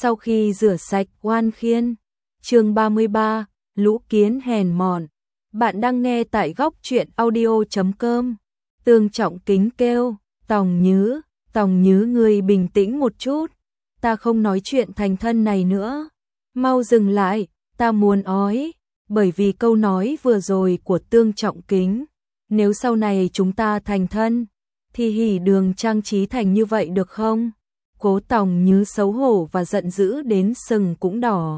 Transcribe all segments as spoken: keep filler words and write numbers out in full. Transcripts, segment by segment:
Sau khi rửa sạch oan khiên, chương ba mươi ba, lũ kiến hèn mọn. Bạn đang nghe tại góc truyện audio chấm com. Tương Trọng Kính kêu, Tòng Nhứ, Tòng Nhứ ngươi bình tĩnh một chút, ta không nói chuyện thành thân này nữa. Mau dừng lại, ta muốn ói, bởi vì câu nói vừa rồi của Tương Trọng Kính. Nếu sau này chúng ta thành thân, thì hỉ đường trang trí thành như vậy được không? Cố Tòng Nhứ xấu hổ và giận dữ đến sừng cũng đỏ.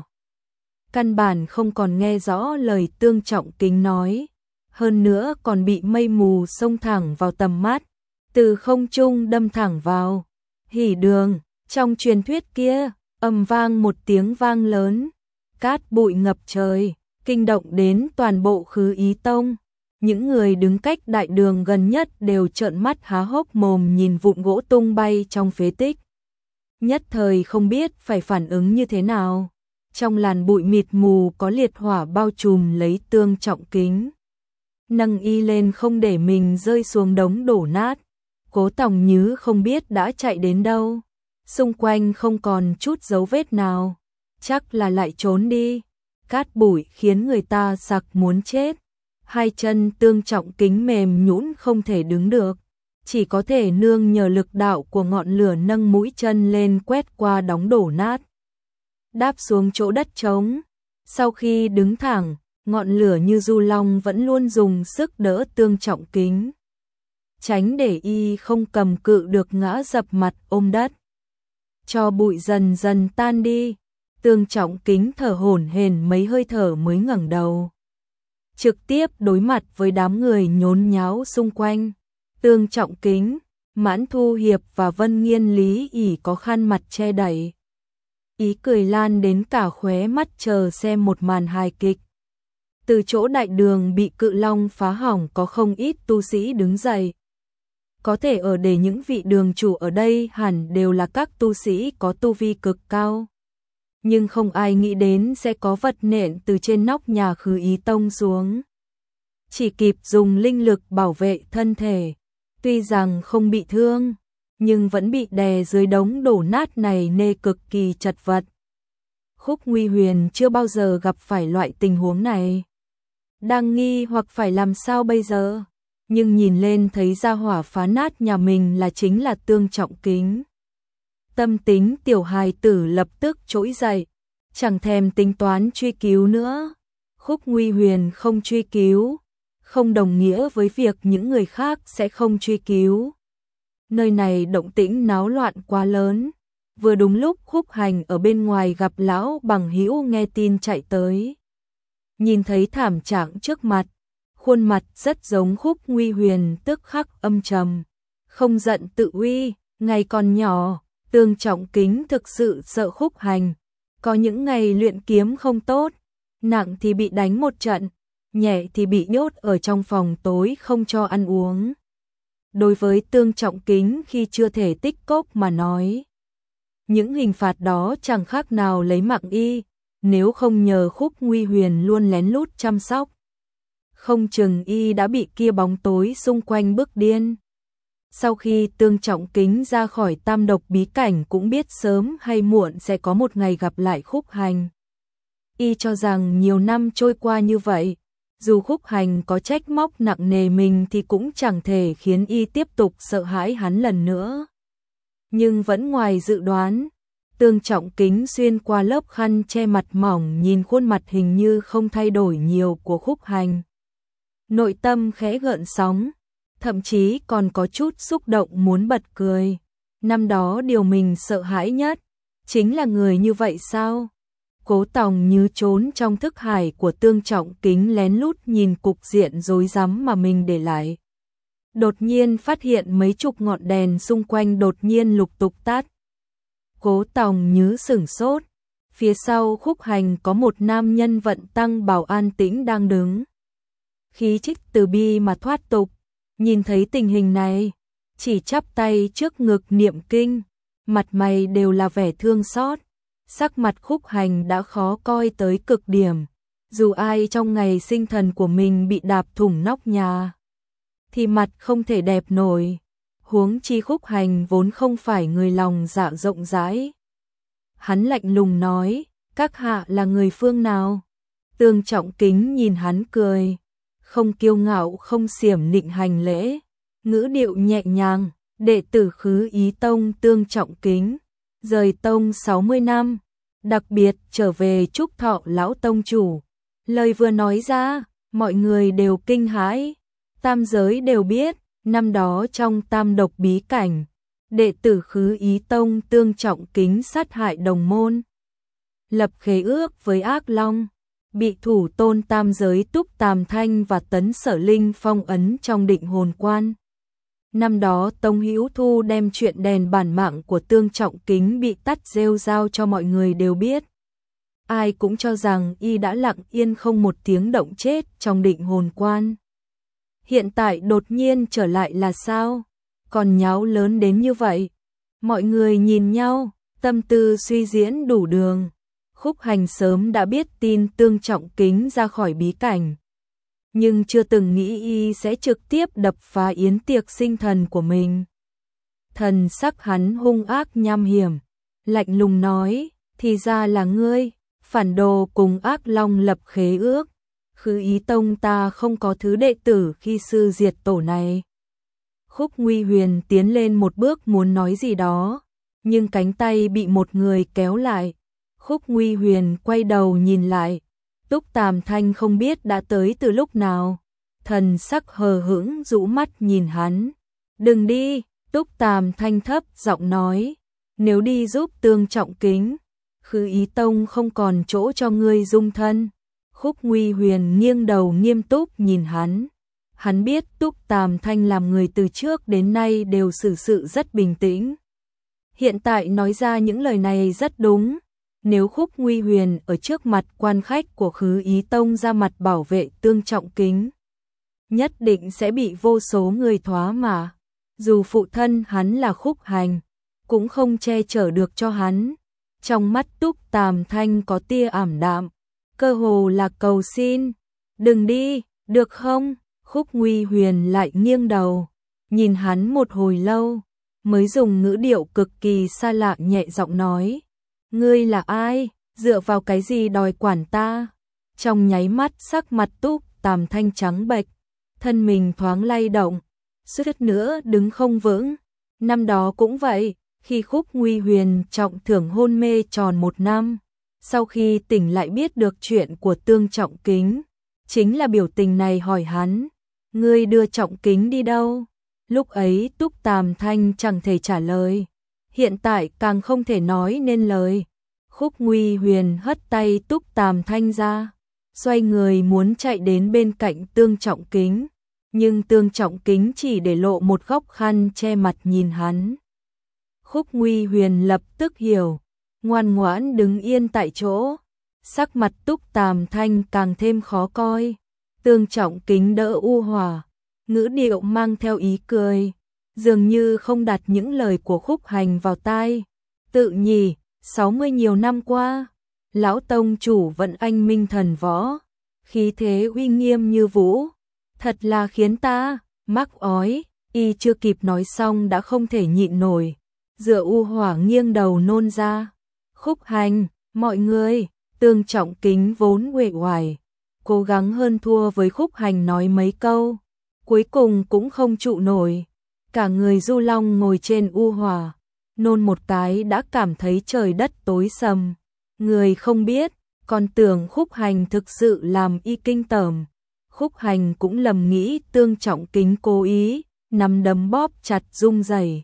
Căn bản không còn nghe rõ lời Tương Trọng Kính nói, hơn nữa còn bị mây mù xông thẳng vào tầm mắt, từ không trung đâm thẳng vào. Hỉ đường, trong truyền thuyết kia, ầm vang một tiếng vang lớn, cát bụi ngập trời, kinh động đến toàn bộ Khứ Ý Tông. Những người đứng cách đại đường gần nhất đều trợn mắt há hốc mồm nhìn vụn gỗ tung bay trong phế tích. Nhất thời không biết phải phản ứng như thế nào. Trong làn bụi mịt mù có liệt hỏa bao trùm lấy Tương Trọng Kính, nâng y lên không để mình rơi xuống đống đổ nát. Cố Tòng Nhứ không biết đã chạy đến đâu, xung quanh không còn chút dấu vết nào, chắc là lại trốn đi. Cát bụi khiến người ta sặc muốn chết. Hai chân Tương Trọng Kính mềm nhũn không thể đứng được, chỉ có thể nương nhờ lực đạo của ngọn lửa nâng mũi chân lên quét qua đống đổ nát, đáp xuống chỗ đất trống. Sau khi đứng thẳng, ngọn lửa như du long vẫn luôn dùng sức đỡ Tương Trọng Kính, tránh để y không cầm cự được ngã dập mặt ôm đất. Cho bụi dần dần tan đi, Tương Trọng Kính thở hổn hển mấy hơi thở mới ngẩng đầu, trực tiếp đối mặt với đám người nhốn nháo xung quanh. Tương Trọng Kính, Mãn Thu Hiệp và Vân Nghiên Lý ỉ có khăn mặt che đậy, ý cười lan đến cả khóe mắt chờ xem một màn hài kịch. Từ chỗ đại đường bị cự long phá hỏng có không ít tu sĩ đứng dậy. Có thể ở để những vị đường chủ ở đây hẳn đều là các tu sĩ có tu vi cực cao. Nhưng không ai nghĩ đến sẽ có vật nện từ trên nóc nhà Khứ Ý Tông xuống. Chỉ kịp dùng linh lực bảo vệ thân thể, tuy rằng không bị thương, nhưng vẫn bị đè dưới đống đổ nát này nên cực kỳ chật vật. Khúc Nguy Huyền chưa bao giờ gặp phải loại tình huống này, đang nghi hoặc phải làm sao bây giờ, nhưng nhìn lên thấy gia hỏa phá nát nhà mình là chính là Tương Trọng Kính. Tâm tính tiểu hài tử lập tức trỗi dậy, chẳng thèm tính toán truy cứu nữa. Khúc Nguy Huyền không truy cứu, không đồng nghĩa với việc những người khác sẽ không truy cứu. Nơi này động tĩnh náo loạn quá lớn. Vừa đúng lúc Khúc Hành ở bên ngoài gặp lão bằng hữu nghe tin chạy tới. Nhìn thấy thảm trạng trước mặt, khuôn mặt rất giống Khúc Nguy Huyền tức khắc âm trầm, không giận tự uy. Ngày còn nhỏ, Tương Trọng Kính thực sự sợ Khúc Hành, có những ngày luyện kiếm không tốt, nặng thì bị đánh một trận, nhẹ thì bị nhốt ở trong phòng tối không cho ăn uống. Đối với Tương Trọng Kính khi chưa thể tích cốc mà nói, những hình phạt đó chẳng khác nào lấy mạng y, nếu không nhờ Khúc Nguy Huyền luôn lén lút chăm sóc, không chừng y đã bị kia bóng tối xung quanh bức điên. Sau khi Tương Trọng Kính ra khỏi tam độc bí cảnh cũng biết sớm hay muộn sẽ có một ngày gặp lại Khúc Hành. Y cho rằng nhiều năm trôi qua như vậy, dù Khúc Hành có trách móc nặng nề mình thì cũng chẳng thể khiến y tiếp tục sợ hãi hắn lần nữa. Nhưng vẫn ngoài dự đoán, Tương Trọng Kính xuyên qua lớp khăn che mặt mỏng nhìn khuôn mặt hình như không thay đổi nhiều của Khúc Hành. Nội tâm khẽ gợn sóng, thậm chí còn có chút xúc động muốn bật cười. Năm đó điều mình sợ hãi nhất chính là người như vậy sao? Cố Tòng Nhứ trốn trong thức hải của Tương Trọng Kính lén lút nhìn cục diện rối rắm mà mình để lại. Đột nhiên phát hiện mấy chục ngọn đèn xung quanh đột nhiên lục tục tắt. Cố Tòng Nhứ sửng sốt, phía sau Khúc Hành có một nam nhân vận tăng bào an tĩnh đang đứng, khí chất từ bi mà thoát tục. Nhìn thấy tình hình này, chỉ chắp tay trước ngực niệm kinh, mặt mày đều là vẻ thương xót. Sắc mặt Khúc Hành đã khó coi tới cực điểm, dù ai trong ngày sinh thần của mình bị đạp thủng nóc nhà thì mặt không thể đẹp nổi, huống chi Khúc Hành vốn không phải người lòng dạ rộng rãi. Hắn lạnh lùng nói, các hạ là người phương nào? Tương Trọng Kính nhìn hắn cười, không kiêu ngạo không xiểm nịnh hành lễ, ngữ điệu nhẹ nhàng, đệ tử Khứ Ý Tông Tương Trọng Kính, rời tông sáu mươi năm, đặc biệt trở về chúc thọ lão tông chủ. Lời vừa nói ra, mọi người đều kinh hãi, tam giới đều biết, năm đó trong Tam Độc bí cảnh, đệ tử Khứ Ý Tông Tương Trọng Kính sát hại đồng môn, lập khế ước với ác long, bị thủ tôn tam giới Túc Tàm Thanh và Tấn Sở Linh phong ấn trong định hồn quan. Năm đó Tông Hữu Thu đem chuyện đèn bản mạng của Tương Trọng Kính bị tắt rêu rao cho mọi người đều biết. Ai cũng cho rằng y đã lặng yên không một tiếng động chết trong định hồn quan. Hiện tại đột nhiên trở lại là sao? Còn nháo lớn đến như vậy. Mọi người nhìn nhau, tâm tư suy diễn đủ đường. Khúc Hành sớm đã biết tin Tương Trọng Kính ra khỏi bí cảnh, nhưng chưa từng nghĩ y sẽ trực tiếp đập phá yến tiệc sinh thần của mình. Thần sắc hắn hung ác nham hiểm, lạnh lùng nói, thì ra là ngươi, phản đồ cùng ác long lập khế ước. Khứ Ý Tông ta không có thứ đệ tử khi sư diệt tổ này. Khúc Nguy Huyền tiến lên một bước muốn nói gì đó, nhưng cánh tay bị một người kéo lại. Khúc Nguy Huyền quay đầu nhìn lại, Túc Tàm Thanh không biết đã tới từ lúc nào, thần sắc hờ hững rũ mắt nhìn hắn. Đừng đi, Túc Tàm Thanh thấp giọng nói, nếu đi giúp Tương Trọng Kính, Khứ Ý Tông không còn chỗ cho ngươi dung thân. Khúc Nguy Huyền nghiêng đầu nghiêm túc nhìn hắn. Hắn biết Túc Tàm Thanh làm người từ trước đến nay đều xử sự rất bình tĩnh. Hiện tại nói ra những lời này rất đúng. Nếu Khúc Nguy Huyền ở trước mặt quan khách của Khứ Ý Tông ra mặt bảo vệ Tương Trọng Kính, nhất định sẽ bị vô số người thoá mạ. Dù phụ thân hắn là Khúc Hành, cũng không che chở được cho hắn. Trong mắt Túc Tàm Thanh có tia ảm đạm, cơ hồ là cầu xin. Đừng đi, được không? Khúc Nguy Huyền lại nghiêng đầu, nhìn hắn một hồi lâu, mới dùng ngữ điệu cực kỳ xa lạ nhẹ giọng nói. Ngươi là ai? Dựa vào cái gì đòi quản ta? Trong nháy mắt sắc mặt Túc Tàm Thanh trắng bệch, thân mình thoáng lay động, suýt nữa đứng không vững. Năm đó cũng vậy, khi Khúc Nguy Huyền trọng thương hôn mê tròn một năm, sau khi tỉnh lại biết được chuyện của Tương Trọng Kính, chính là biểu tình này hỏi hắn, ngươi đưa Trọng Kính đi đâu? Lúc ấy Túc Tàm Thanh chẳng thể trả lời, hiện tại càng không thể nói nên lời. Khúc Nguy Huyền hất tay Túc Tàm Thanh ra, xoay người muốn chạy đến bên cạnh Tương Trọng Kính, nhưng Tương Trọng Kính chỉ để lộ một góc khăn che mặt nhìn hắn. Khúc Nguy Huyền lập tức hiểu, ngoan ngoãn đứng yên tại chỗ, sắc mặt Túc Tàm Thanh càng thêm khó coi. Tương Trọng Kính đỡ u hòa, ngữ điệu mang theo ý cười, dường như không đặt những lời của Khúc Hành vào tai. Tự nhỉ, sáu mươi nhiều năm qua, lão tông chủ vẫn anh minh thần võ, khí thế uy nghiêm như vũ, thật là khiến ta mắc ói. Y chưa kịp nói xong đã không thể nhịn nổi, dựa u hỏa nghiêng đầu nôn ra. Khúc Hành, mọi người. Tương Trọng Kính vốn uể oải, cố gắng hơn thua với Khúc Hành nói mấy câu, cuối cùng cũng không trụ nổi, cả người du long ngồi trên u hỏa, nôn một cái đã cảm thấy trời đất tối sầm. Người không biết, còn tưởng Khúc Hành thực sự làm y kinh tởm. Khúc Hành cũng lầm nghĩ Tương Trọng Kính cố ý, nắm đấm bóp chặt rung rẩy,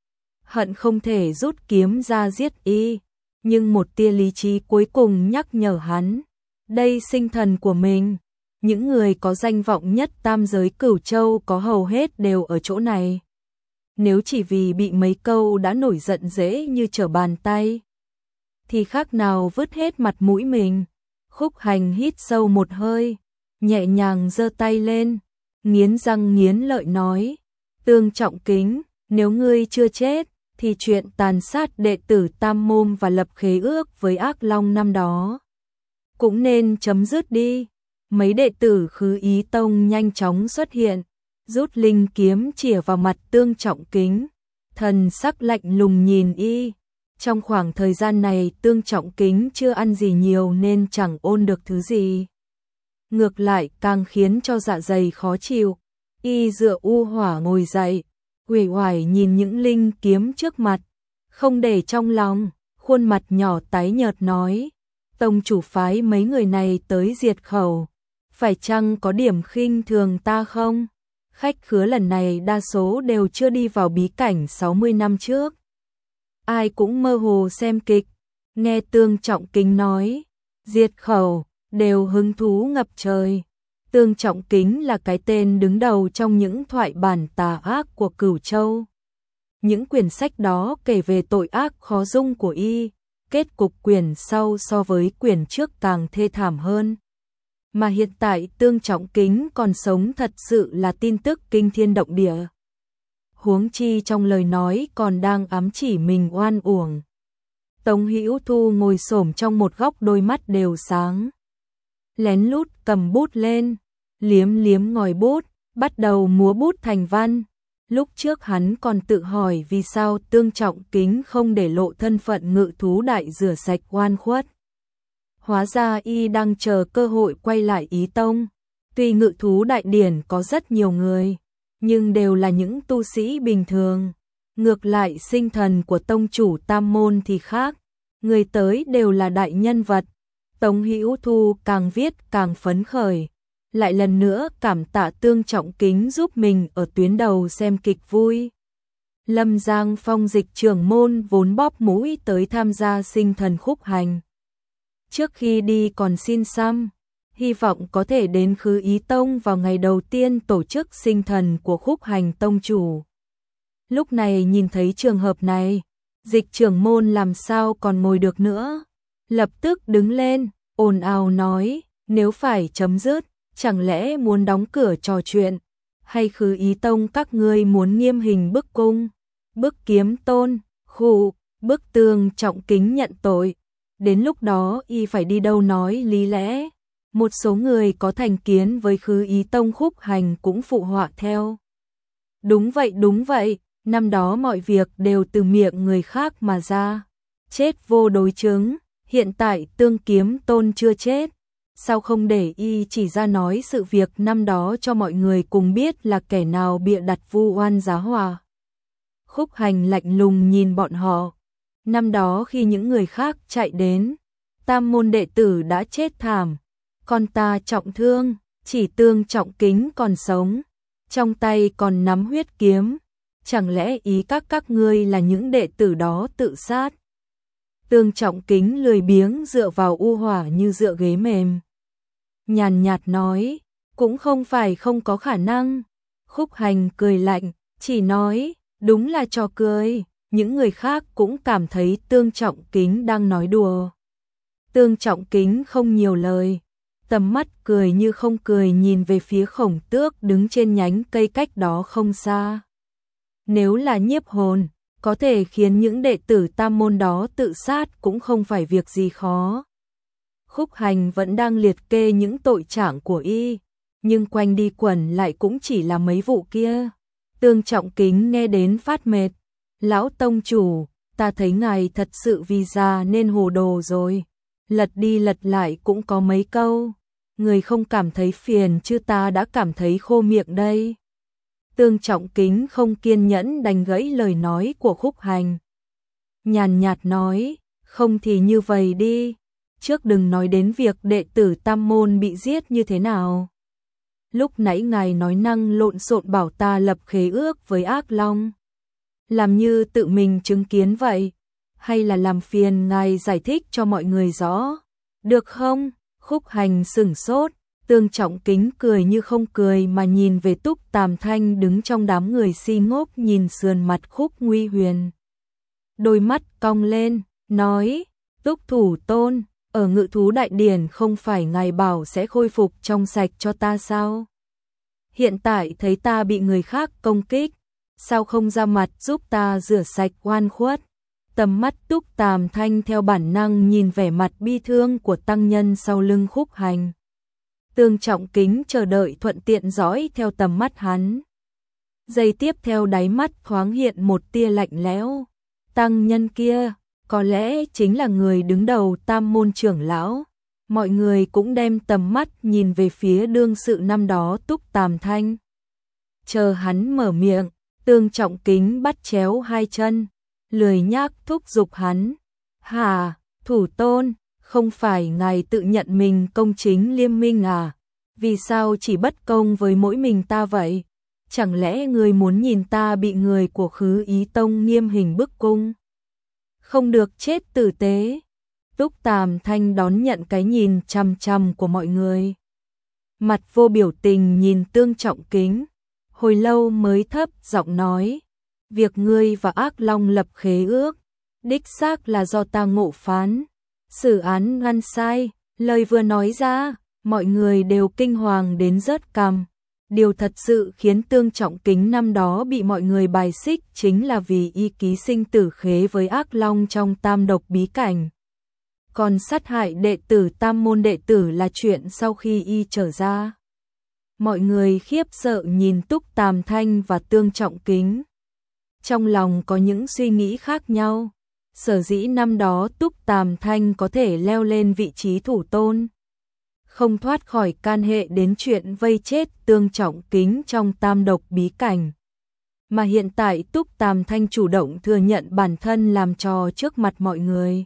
hận không thể rút kiếm ra giết y. Nhưng một tia lý trí cuối cùng nhắc nhở hắn, đây sinh thần của mình, những người có danh vọng nhất tam giới Cửu Châu có hầu hết đều ở chỗ này. Nếu chỉ vì bị mấy câu đã nổi giận dễ như trở bàn tay, thì khác nào vứt hết mặt mũi mình. Khúc Hành hít sâu một hơi, nhẹ nhàng giơ tay lên, nghiến răng nghiến lợi nói, Tương Trọng Kính, nếu ngươi chưa chết, thì chuyện tàn sát đệ tử Tam Môn và lập khế ước với ác long năm đó cũng nên chấm dứt đi. Mấy đệ tử Khứ Ý Tông nhanh chóng xuất hiện, rút linh kiếm chĩa vào mặt Tương Trọng Kính, thần sắc lạnh lùng nhìn y. Trong khoảng thời gian này Tương Trọng Kính chưa ăn gì nhiều nên chẳng ôn được thứ gì. Ngược lại càng khiến cho dạ dày khó chịu. Y dựa u hỏa ngồi dậy, uể oải nhìn những linh kiếm trước mặt, không để trong lòng, khuôn mặt nhỏ tái nhợt nói, tông chủ phái mấy người này tới diệt khẩu, phải chăng có điểm khinh thường ta không? Khách khứa lần này đa số đều chưa đi vào bí cảnh sáu mươi năm trước. Ai cũng mơ hồ xem kịch, nghe Tương Trọng Kính nói, diệt khẩu, đều hứng thú ngập trời. Tương Trọng Kính là cái tên đứng đầu trong những thoại bản tà ác của Cửu Châu. Những quyển sách đó kể về tội ác khó dung của y, kết cục quyển sau so với quyển trước càng thê thảm hơn. Mà hiện tại Tương Trọng Kính còn sống thật sự là tin tức kinh thiên động địa. Huống chi trong lời nói còn đang ám chỉ mình oan uổng. Tống Hữu Thu ngồi xổm trong một góc, đôi mắt đều sáng. Lén lút cầm bút lên, liếm liếm ngòi bút, bắt đầu múa bút thành văn. Lúc trước hắn còn tự hỏi vì sao Tương Trọng Kính không để lộ thân phận ngự thú đại rửa sạch oan khuất. Hóa ra y đang chờ cơ hội quay lại Ý Tông. Tuy ngự thú đại điển có rất nhiều người, nhưng đều là những tu sĩ bình thường. Ngược lại sinh thần của tông chủ Tam Môn thì khác, người tới đều là đại nhân vật. Tống Hữu Thu càng viết càng phấn khởi, lại lần nữa cảm tạ Tương Trọng Kính giúp mình ở tuyến đầu xem kịch vui. Lâm Giang Phong dịch trưởng môn vốn bóp mũi tới tham gia sinh thần khúc hành. Trước khi đi còn xin xăm, hy vọng có thể đến Khứ Ý Tông vào ngày đầu tiên tổ chức sinh thần của khúc hành tông chủ. Lúc này nhìn thấy trường hợp này, dịch trưởng môn làm sao còn ngồi được nữa. Lập tức đứng lên, ồn ào nói, nếu phải chấm dứt, chẳng lẽ muốn đóng cửa trò chuyện, hay Khứ Ý Tông các ngươi muốn nghiêm hình bức cung, bức Kiếm Tôn, khụ, bức Tương Trọng Kính nhận tội. Đến lúc đó y phải đi đâu nói lý lẽ. Một số người có thành kiến với Khứ Ý Tông khúc hành cũng phụ họa theo. Đúng vậy đúng vậy, năm đó mọi việc đều từ miệng người khác mà ra. Chết vô đối chứng, hiện tại Tương Kiếm Tôn chưa chết. Sao không để y chỉ ra nói sự việc năm đó cho mọi người cùng biết là kẻ nào bịa đặt vu oan giá họa. Khúc hành lạnh lùng nhìn bọn họ. Năm đó khi những người khác chạy đến, Tam Môn đệ tử đã chết thảm. Con ta trọng thương, chỉ Tương Trọng Kính còn sống, trong tay còn nắm huyết kiếm. Chẳng lẽ ý các các ngươi là những đệ tử đó tự sát? Tương Trọng Kính lười biếng dựa vào u hỏa như dựa ghế mềm. Nhàn nhạt nói, cũng không phải không có khả năng. Khúc hành cười lạnh, chỉ nói, đúng là trò cười. Những người khác cũng cảm thấy Tương Trọng Kính đang nói đùa. Tương Trọng Kính không nhiều lời, tầm mắt cười như không cười nhìn về phía Khổng Tước đứng trên nhánh cây cách đó không xa. Nếu là nhiếp hồn, có thể khiến những đệ tử Tam Môn đó tự sát cũng không phải việc gì khó. Khúc hành vẫn đang liệt kê những tội trạng của y, nhưng quanh đi quẩn lại cũng chỉ là mấy vụ kia. Tương Trọng Kính nghe đến phát mệt. Lão tông chủ, ta thấy ngài thật sự vì già nên hồ đồ rồi. Lật đi lật lại cũng có mấy câu. Người không cảm thấy phiền chứ ta đã cảm thấy khô miệng đây. Tương Trọng Kính không kiên nhẫn đành gãy lời nói của khúc hành. Nhàn nhạt nói, không thì như vậy đi. Trước đừng nói đến việc đệ tử Tam Môn bị giết như thế nào. Lúc nãy ngài nói năng lộn xộn bảo ta lập khế ước với Ác Long. Làm như tự mình chứng kiến vậy, hay là làm phiền ngài giải thích cho mọi người rõ, được không? Khúc hành sửng sốt, Tương Trọng Kính cười như không cười mà nhìn về Túc Tàm Thanh đứng trong đám người si ngốc nhìn sườn mặt Khúc Nguy Huyền. Đôi mắt cong lên, nói, Túc thủ tôn, ở ngự thú đại điển không phải ngài bảo sẽ khôi phục trong sạch cho ta sao? Hiện tại thấy ta bị người khác công kích, sao không ra mặt giúp ta rửa sạch oan khuất? Tầm mắt Túc Tàm Thanh theo bản năng nhìn vẻ mặt bi thương của tăng nhân sau lưng khúc hành. Tương Trọng Kính chờ đợi thuận tiện dõi theo tầm mắt hắn. Giây tiếp theo đáy mắt thoáng hiện một tia lạnh lẽo. Tăng nhân kia, có lẽ chính là người đứng đầu Tam môn trưởng lão. Mọi người cũng đem tầm mắt nhìn về phía đương sự năm đó Túc Tàm Thanh. Chờ hắn mở miệng, Tương Trọng Kính bắt chéo hai chân, lười nhác thúc giục hắn. Hà, thủ tôn, không phải ngài tự nhận mình công chính liêm minh à? Vì sao chỉ bất công với mỗi mình ta vậy? Chẳng lẽ người muốn nhìn ta bị người của Khứ Ý Tông nghiêm hình bức cung? Không được chết tử tế. Túc Tàm Thanh đón nhận cái nhìn chằm chằm của mọi người. Mặt vô biểu tình nhìn Tương Trọng Kính, hồi lâu mới thấp giọng nói, việc ngươi và Ác Long lập khế ước, đích xác là do ta ngộ phán, xử án ngăn sai. Lời vừa nói ra, mọi người đều kinh hoàng đến rớt cằm. Điều thật sự khiến Tương Trọng Kính năm đó bị mọi người bài xích chính là vì y ký sinh tử khế với Ác Long trong tam độc bí cảnh. Còn sát hại đệ tử Tam môn đệ tử là chuyện sau khi y trở ra. Mọi người khiếp sợ nhìn Túc Tàm Thanh và Tương Trọng Kính. Trong lòng có những suy nghĩ khác nhau. Sở dĩ năm đó Túc Tàm Thanh có thể leo lên vị trí thủ tôn, không thoát khỏi can hệ đến chuyện vây chết Tương Trọng Kính trong tam độc bí cảnh. Mà hiện tại Túc Tàm Thanh chủ động thừa nhận bản thân làm trò trước mặt mọi người.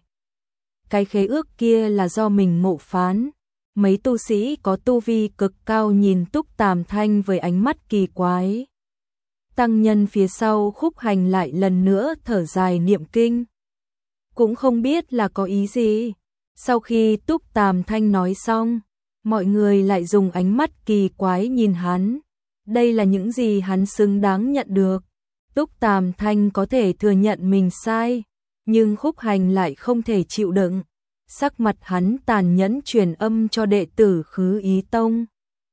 Cái khế ước kia là do mình ngộ phán. Mấy tu sĩ có tu vi cực cao nhìn Túc Tàm Thanh với ánh mắt kỳ quái. Tăng nhân phía sau Khúc Hành lại lần nữa thở dài niệm kinh. Cũng không biết là có ý gì. Sau khi Túc Tàm Thanh nói xong, mọi người lại dùng ánh mắt kỳ quái nhìn hắn. Đây là những gì hắn xứng đáng nhận được. Túc Tàm Thanh có thể thừa nhận mình sai, nhưng Khúc Hành lại không thể chịu đựng. Sắc mặt hắn tàn nhẫn truyền âm cho đệ tử Khứ Ý Tông.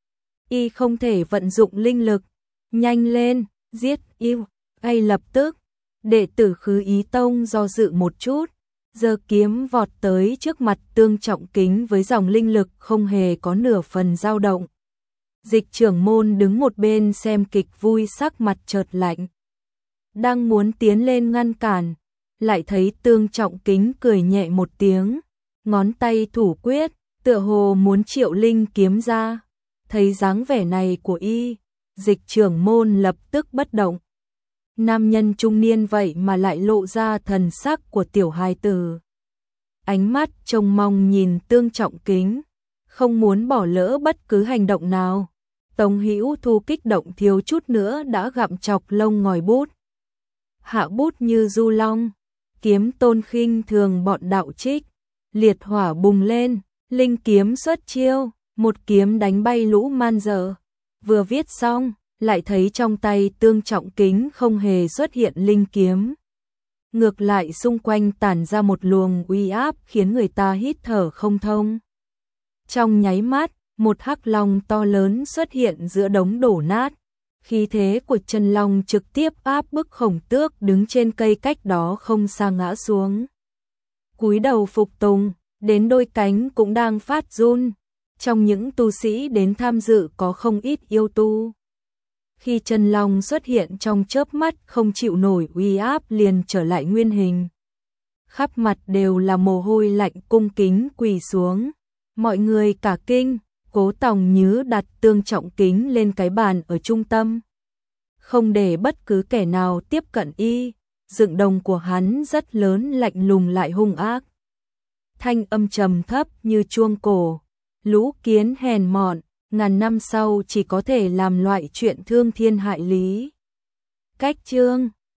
Y không thể vận dụng linh lực. Nhanh lên, giết yêu. Ngay lập tức, đệ tử Khứ Ý Tông do dự một chút, giơ kiếm vọt tới trước mặt Tương Trọng Kính với dòng linh lực không hề có nửa phần dao động. Dịch trưởng môn đứng một bên xem kịch vui sắc mặt chợt lạnh. Đang muốn tiến lên ngăn cản, lại thấy Tương Trọng Kính cười nhẹ một tiếng, ngón tay thủ quyết, tựa hồ muốn triệu linh kiếm ra. Thấy dáng vẻ này của y, dịch trưởng môn lập tức bất động. Nam nhân trung niên vậy mà lại lộ ra thần sắc của tiểu hài tử. Ánh mắt trông mong nhìn Tương Trọng Kính, không muốn bỏ lỡ bất cứ hành động nào. Tống Hữu Thu kích động thiếu chút nữa đã gặm chọc lông ngòi bút. Hạ bút như du long, kiếm tôn khinh thường bọn đạo trích, liệt hỏa bùng lên, linh kiếm xuất chiêu, một kiếm đánh bay lũ man dợ. Vừa viết xong, lại thấy trong tay Tương Trọng Kính không hề xuất hiện linh kiếm. Ngược lại xung quanh tản ra một luồng uy áp khiến người ta hít thở không thông. Trong nháy mắt, một hắc long to lớn xuất hiện giữa đống đổ nát. Khí thế của chân long trực tiếp áp bức Khổng Tước đứng trên cây cách đó không xa ngã xuống. Cúi đầu phục tùng, đến đôi cánh cũng đang phát run. Trong những tu sĩ đến tham dự có không ít yêu tu. Khi chân long xuất hiện trong chớp mắt không chịu nổi uy áp liền trở lại nguyên hình. Khắp mặt đều là mồ hôi lạnh cung kính quỳ xuống. Mọi người cả kinh, Cố Tòng Nhứ đặt Tương Trọng Kính lên cái bàn ở trung tâm. Không để bất cứ kẻ nào tiếp cận y, dựng đồng của hắn rất lớn lạnh lùng lại hung ác. Thanh âm trầm thấp như chuông cổ, lũ kiến hèn mọn, ngàn năm sau chỉ có thể làm loại chuyện thương thiên hại lý. Cách chương